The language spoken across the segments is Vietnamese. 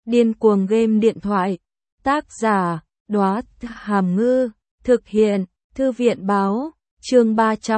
Điên cuồng game điện thoại. Tác giả, Đóa Hàm Ngư. Thực hiện, Thư viện báo. Chương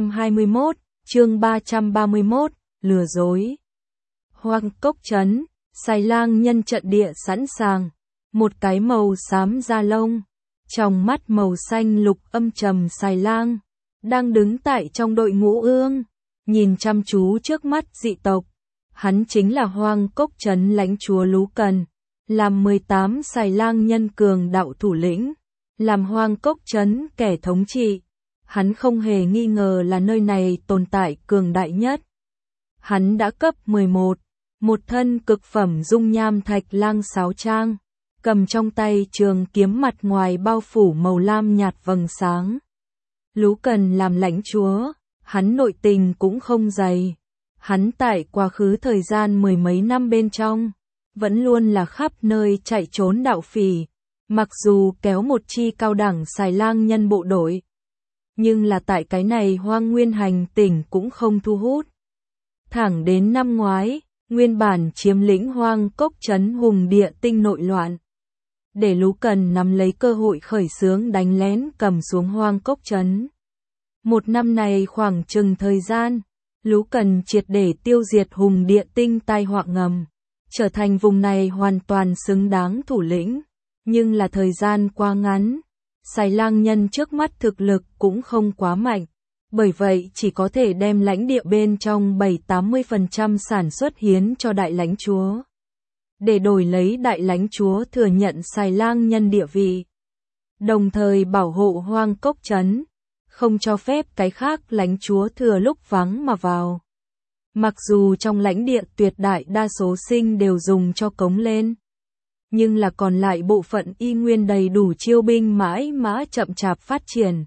331, lừa dối. Hoang Cốc Trấn, Xài Lang Nhân trận địa sẵn sàng. Một cái màu xám da lông, trong mắt màu xanh lục âm trầm Xài Lang, đang đứng tại trong đội ngũ ương, nhìn chăm chú trước mắt dị tộc. Hắn chính là Hoang Cốc Trấn lãnh chúa Lú Cần, làm 18 Xài Lang nhân cường đạo thủ lĩnh, làm Hoang Cốc Trấn kẻ thống trị. Hắn không hề nghi ngờ là nơi này tồn tại cường đại nhất. Hắn đã cấp 11, một thân cực phẩm dung nham thạch lang sáo trang, cầm trong tay trường kiếm mặt ngoài bao phủ màu lam nhạt vầng sáng. Lú Cần làm lãnh chúa, hắn nội tình cũng không dày. Hắn tại quá khứ thời gian mười mấy năm bên trong, vẫn luôn là khắp nơi chạy trốn đạo phỉ, mặc dù kéo một chi cao đẳng Xài Lang nhân bộ đội. Nhưng là tại cái này hoang nguyên hành tỉnh cũng không thu hút. Thẳng đến năm ngoái, nguyên bản chiếm lĩnh Hoang Cốc Trấn hùng địa tinh nội loạn. Để Lú Cần nắm lấy cơ hội khởi xướng đánh lén cầm xuống Hoang Cốc Trấn. Một năm này khoảng chừng thời gian, Lú Cần triệt để tiêu diệt hùng địa tinh tai họa ngầm, trở thành vùng này hoàn toàn xứng đáng thủ lĩnh. Nhưng là thời gian quá ngắn, Xài Lang nhân trước mắt thực lực cũng không quá mạnh, bởi vậy chỉ có thể đem lãnh địa bên trong 70-80% sản xuất hiến cho đại lãnh chúa, để đổi lấy đại lãnh chúa thừa nhận Xài Lang nhân địa vị, đồng thời bảo hộ Hoang Cốc Trấn, không cho phép cái khác lãnh chúa thừa lúc vắng mà vào. Mặc dù trong lãnh địa tuyệt đại đa số sinh đều dùng cho cống lên, nhưng là còn lại bộ phận y nguyên đầy đủ chiêu binh mãi mã chậm chạp phát triển.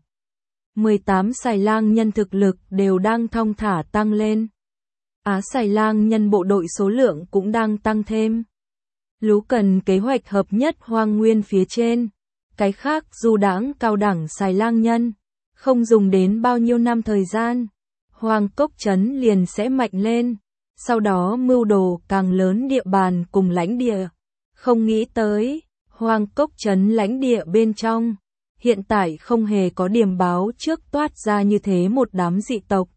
18 Xài Lang nhân thực lực đều đang thong thả tăng lên. Xài Lang nhân bộ đội số lượng cũng đang tăng thêm. Lú Cần kế hoạch hợp nhất hoang nguyên phía trên, cái khác du đãng cao đẳng Xài Lang nhân, không dùng đến bao nhiêu năm thời gian, Hoang Cốc Trấn liền sẽ mạnh lên, sau đó mưu đồ càng lớn địa bàn cùng lãnh địa. Không nghĩ tới, Hoang Cốc Trấn lãnh địa bên trong, hiện tại không hề có điểm báo trước toát ra như thế một đám dị tộc.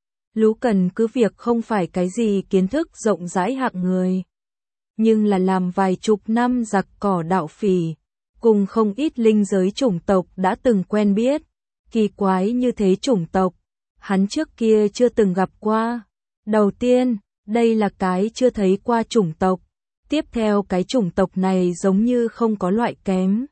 Lú Cần cứ việc không phải cái gì kiến thức rộng rãi hạng người, nhưng là làm vài chục năm giặc cỏ đạo phỉ, cùng không ít linh giới chủng tộc đã từng quen biết. Kỳ quái như thế chủng tộc, hắn trước kia chưa từng gặp qua. Đầu tiên, đây là cái chưa thấy qua chủng tộc. Tiếp theo cái chủng tộc này giống như không có loại kém.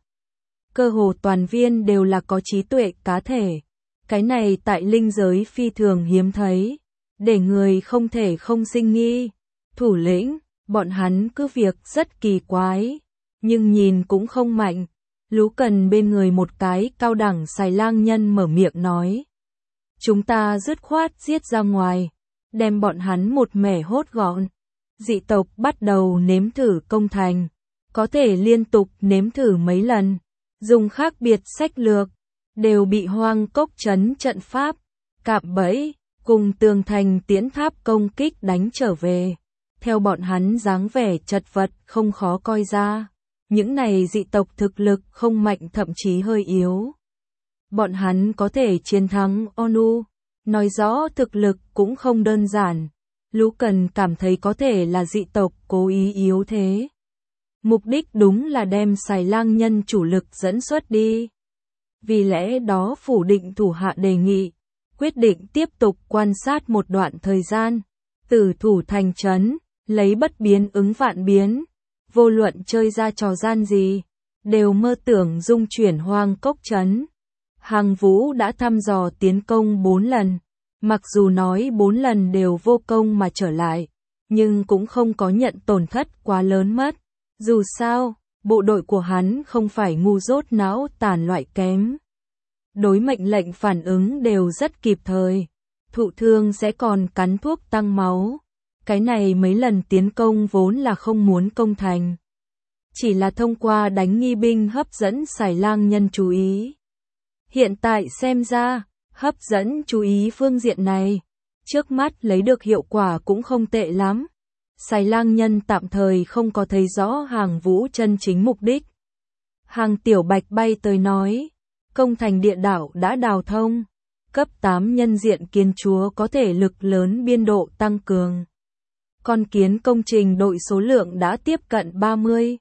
Cơ hồ toàn viên đều là có trí tuệ cá thể. Cái này tại linh giới phi thường hiếm thấy, để người không thể không sinh nghi. Thủ lĩnh, bọn hắn cứ việc rất kỳ quái, nhưng nhìn cũng không mạnh. Lú Cần bên người một cái cao đẳng Xài Lang nhân mở miệng nói. Chúng ta dứt khoát giết ra ngoài, đem bọn hắn một mẻ hốt gọn. Dị tộc bắt đầu nếm thử công thành, có thể liên tục nếm thử mấy lần, dùng khác biệt sách lược, đều bị Hoang Cốc Trấn trận pháp, cạm bẫy, cùng tường thành tiễn tháp công kích đánh trở về. Theo bọn hắn dáng vẻ chật vật không khó coi ra, những này dị tộc thực lực không mạnh thậm chí hơi yếu. Bọn hắn có thể chiến thắng ONU, nói rõ thực lực cũng không đơn giản. Lú Cần cảm thấy có thể là dị tộc cố ý yếu thế. Mục đích đúng là đem Xài Lang nhân chủ lực dẫn xuất đi. Vì lẽ đó phủ định thủ hạ đề nghị, quyết định tiếp tục quan sát một đoạn thời gian, tử thủ thành trấn, lấy bất biến ứng vạn biến. Vô luận chơi ra trò gian gì, đều mơ tưởng dung chuyển Hoang Cốc Trấn. Hàng Vũ đã thăm dò tiến công 4 lần, mặc dù nói 4 lần đều vô công mà trở lại, nhưng cũng không có nhận tổn thất quá lớn mất. Dù sao, bộ đội của hắn không phải ngu dốt não tàn loại kém. Đối mệnh lệnh phản ứng đều rất kịp thời, thụ thương sẽ còn cắn thuốc tăng máu. Cái này mấy lần tiến công vốn là không muốn công thành, chỉ là thông qua đánh nghi binh hấp dẫn Xài Lang nhân chú ý. Hiện tại xem ra, hấp dẫn chú ý phương diện này, trước mắt lấy được hiệu quả cũng không tệ lắm. Xài Lang Nhân tạm thời không có thấy rõ Hàng Vũ chân chính mục đích. Hàng Tiểu Bạch bay tới nói, công thành địa đạo đã đào thông, cấp 8 nhân diện kiến chúa có thể lực lớn biên độ tăng cường. Con kiến công trình đội số lượng đã tiếp cận 30,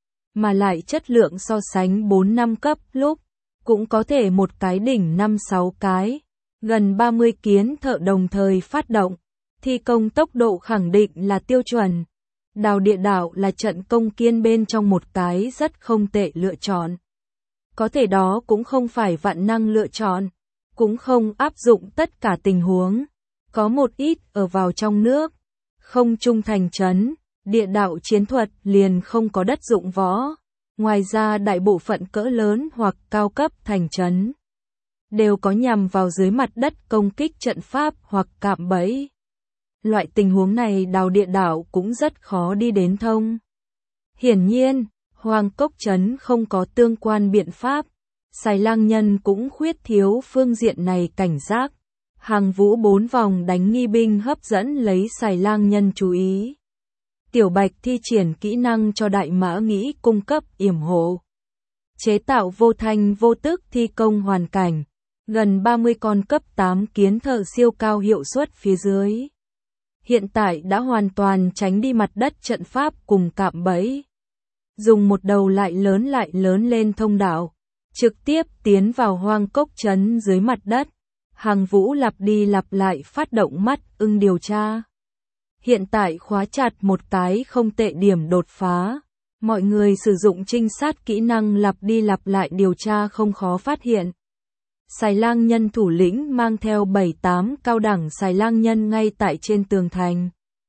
mà lại chất lượng so sánh 4-5 cấp lúc, cũng có thể một cái đỉnh 5-6 cái, gần 30 kiến thợ đồng thời phát động, thi công tốc độ khẳng định là tiêu chuẩn. Đào địa đạo là trận công kiên bên trong một cái rất không tệ lựa chọn. Có thể đó cũng không phải vạn năng lựa chọn, cũng không áp dụng tất cả tình huống, có một ít ở vào trong nước, không trung thành trấn, địa đạo chiến thuật liền không có đất dụng võ. Ngoài ra đại bộ phận cỡ lớn hoặc cao cấp thành trấn đều có nhằm vào dưới mặt đất công kích trận pháp hoặc cạm bẫy. Loại tình huống này đào địa đạo cũng rất khó đi đến thông. Hiển nhiên, Hoang Cốc trấn không có tương quan biện pháp, Xài Lang Nhân cũng khuyết thiếu phương diện này cảnh giác. Hàng Vũ 4 vòng đánh nghi binh hấp dẫn lấy Xài Lang Nhân chú ý. Tiểu Bạch thi triển kỹ năng cho Đại Mã Nghĩ cung cấp yểm hộ. Chế tạo vô thanh vô tức thi công hoàn cảnh. Gần 30 con cấp 8 kiến thợ siêu cao hiệu suất phía dưới. Hiện tại đã hoàn toàn tránh đi mặt đất trận pháp cùng cạm bẫy. Dùng một đầu lại lớn lên thông đạo. Trực tiếp tiến vào Hoang Cốc trấn dưới mặt đất. Hàng Vũ lặp đi lặp lại phát động mắt ưng điều tra. Hiện tại khóa chặt một cái không tệ điểm đột phá. Mọi người sử dụng trinh sát kỹ năng lặp đi lặp lại điều tra không khó phát hiện. Xài Lang Nhân thủ lĩnh mang theo 7-8 cao đẳng Xài Lang Nhân ngay tại trên tường thành.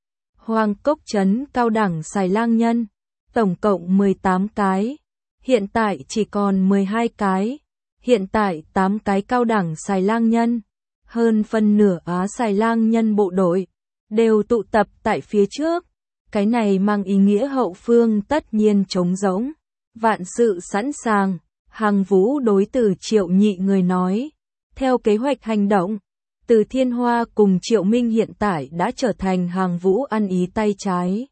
Hoang Cốc trấn cao đẳng Xài Lang Nhân, tổng cộng 18 cái. Hiện tại chỉ còn 12 cái. Hiện tại 8 cái cao đẳng Xài Lang Nhân, hơn phân nửa Á Xài Lang Nhân bộ đội, đều tụ tập tại phía trước. Cái này mang ý nghĩa hậu phương tất nhiên trống rỗng. Vạn sự sẵn sàng, Hàng Vũ đối từ Triệu Nhị người nói. Theo kế hoạch hành động, Từ Thiên Hoa cùng Triệu Minh hiện tại đã trở thành Hàng Vũ ăn ý tay trái.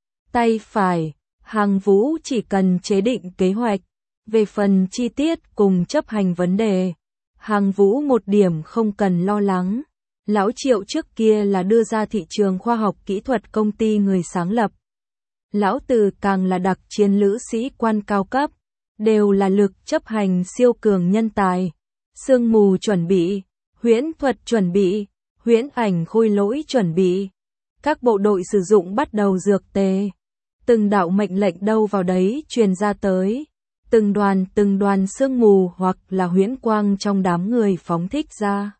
Tay phải, Hàng Vũ chỉ cần chế định kế hoạch. Về phần chi tiết cùng chấp hành vấn đề, Hàng Vũ một điểm không cần lo lắng. Lão Triệu trước kia là đưa ra thị trường khoa học kỹ thuật công ty người sáng lập. Lão Từ càng là đặc chiến lữ sĩ quan cao cấp, đều là lực chấp hành siêu cường nhân tài. Sương mù chuẩn bị, huyễn thuật chuẩn bị, huyễn ảnh khôi lỗi chuẩn bị. Các bộ đội sử dụng bắt đầu dược tề. Từng đạo mệnh lệnh đâu vào đấy truyền ra tới. Từng đoàn sương mù hoặc là huyễn quang trong đám người phóng thích ra.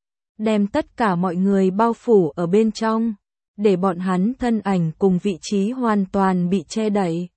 Đem tất cả mọi người bao phủ ở bên trong, để bọn hắn thân ảnh cùng vị trí hoàn toàn bị che đậy.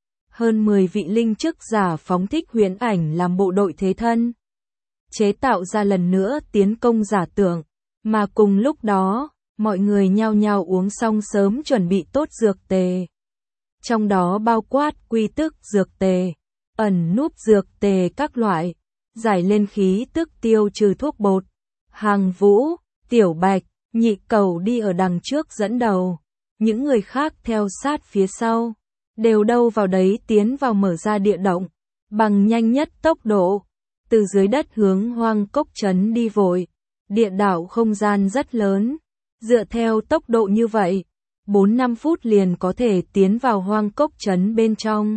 Hơn 10 vị linh chức giả phóng thích huyễn ảnh làm bộ đội thế thân. Chế tạo ra lần nữa tiến công giả tưởng, mà cùng lúc đó, mọi người nhao nhao uống xong sớm chuẩn bị tốt dược tề. Trong đó bao quát quy tức dược tề, ẩn núp dược tề các loại, giải lên khí tức tiêu trừ thuốc bột. Hàng Vũ, Tiểu Bạch, Nhị Cầu đi ở đằng trước dẫn đầu, những người khác theo sát phía sau, đều đâu vào đấy tiến vào mở ra địa động, bằng nhanh nhất tốc độ, từ dưới đất hướng Hoang Cốc trấn đi vội. Địa đạo không gian rất lớn, dựa theo tốc độ như vậy, 4-5 phút liền có thể tiến vào Hoang Cốc trấn bên trong.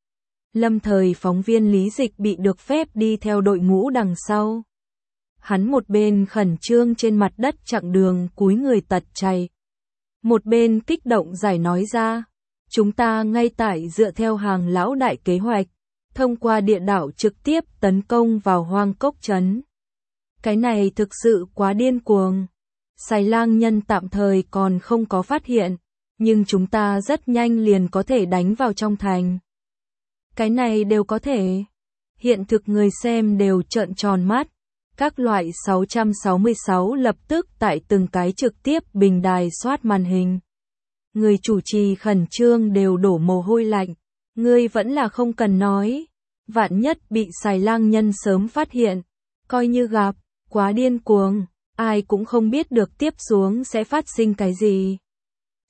Lâm thời phóng viên Lý Dịch bị được phép đi theo đội ngũ đằng sau. Hắn một bên khẩn trương trên mặt đất chặng đường cúi người tật chạy. Một bên kích động giải nói ra, chúng ta ngay tại dựa theo Hàng lão đại kế hoạch, thông qua địa đạo trực tiếp tấn công vào Hoang Cốc trấn. Cái này thực sự quá điên cuồng. Xài Lang Nhân tạm thời còn không có phát hiện, nhưng chúng ta rất nhanh liền có thể đánh vào trong thành. Cái này đều có thể. Hiện thực người xem đều trợn tròn mắt. Các loại 666 lập tức tại từng cái trực tiếp bình đài soát màn hình. Người chủ trì khẩn trương đều đổ mồ hôi lạnh. Ngươi vẫn là không cần nói. Vạn nhất bị Xài Lang Nhân sớm phát hiện. Coi như gặp, quá điên cuồng. Ai cũng không biết được tiếp xuống sẽ phát sinh cái gì.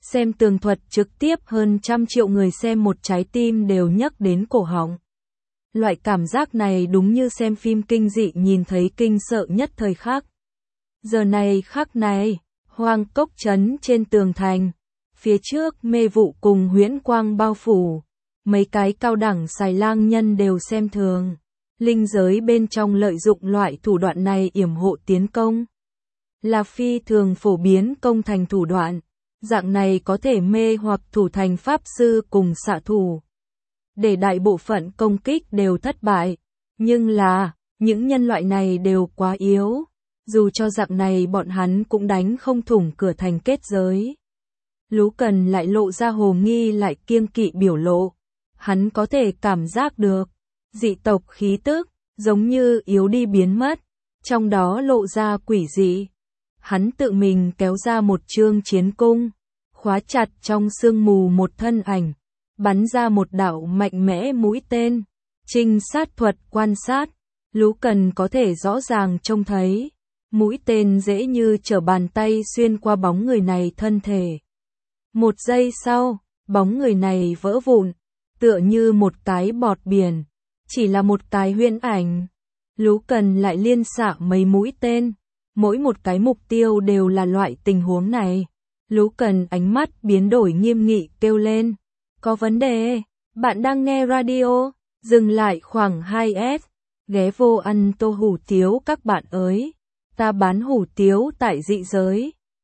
Xem tường thuật trực tiếp hơn 100 triệu người xem một trái tim đều nhấc đến cổ họng. Loại cảm giác này đúng như xem phim kinh dị nhìn thấy kinh sợ nhất thời khắc. Giờ này khắc này, Hoang Cốc Trấn trên tường thành, phía trước mê vụ cùng huyễn quang bao phủ, mấy cái cao đẳng xài lang nhân đều xem thường. Linh giới bên trong lợi dụng loại thủ đoạn này yểm hộ tiến công. Là phi thường phổ biến công thành thủ đoạn, dạng này có thể mê hoặc thủ thành pháp sư cùng xạ thủ. Để đại bộ phận công kích đều thất bại, nhưng là, những nhân loại này đều quá yếu, dù cho dạng này bọn hắn cũng đánh không thủng cửa thành kết giới. Lú Cần lại lộ ra hồ nghi lại kiêng kỵ biểu lộ, hắn có thể cảm giác được, dị tộc khí tức, giống như yếu đi biến mất, trong đó lộ ra quỷ dị. Hắn tự mình kéo ra một chương chiến cung, khóa chặt trong sương mù một thân ảnh, bắn ra một đạo mạnh mẽ mũi tên. Trinh sát thuật quan sát, Lú Cần có thể rõ ràng trông thấy, mũi tên dễ như trở bàn tay xuyên qua bóng người này thân thể. Một giây sau, bóng người này vỡ vụn, tựa như một cái bọt biển, chỉ là một cái huyễn ảnh. Lú Cần lại liên xạ mấy mũi tên, mỗi một cái mục tiêu đều là loại tình huống này. Lú Cần ánh mắt biến đổi nghiêm nghị kêu lên, có vấn đề, bạn đang nghe radio, dừng lại khoảng 2S, ghé vô ăn tô hủ tiếu các bạn ơi, ta bán hủ tiếu tại dị giới.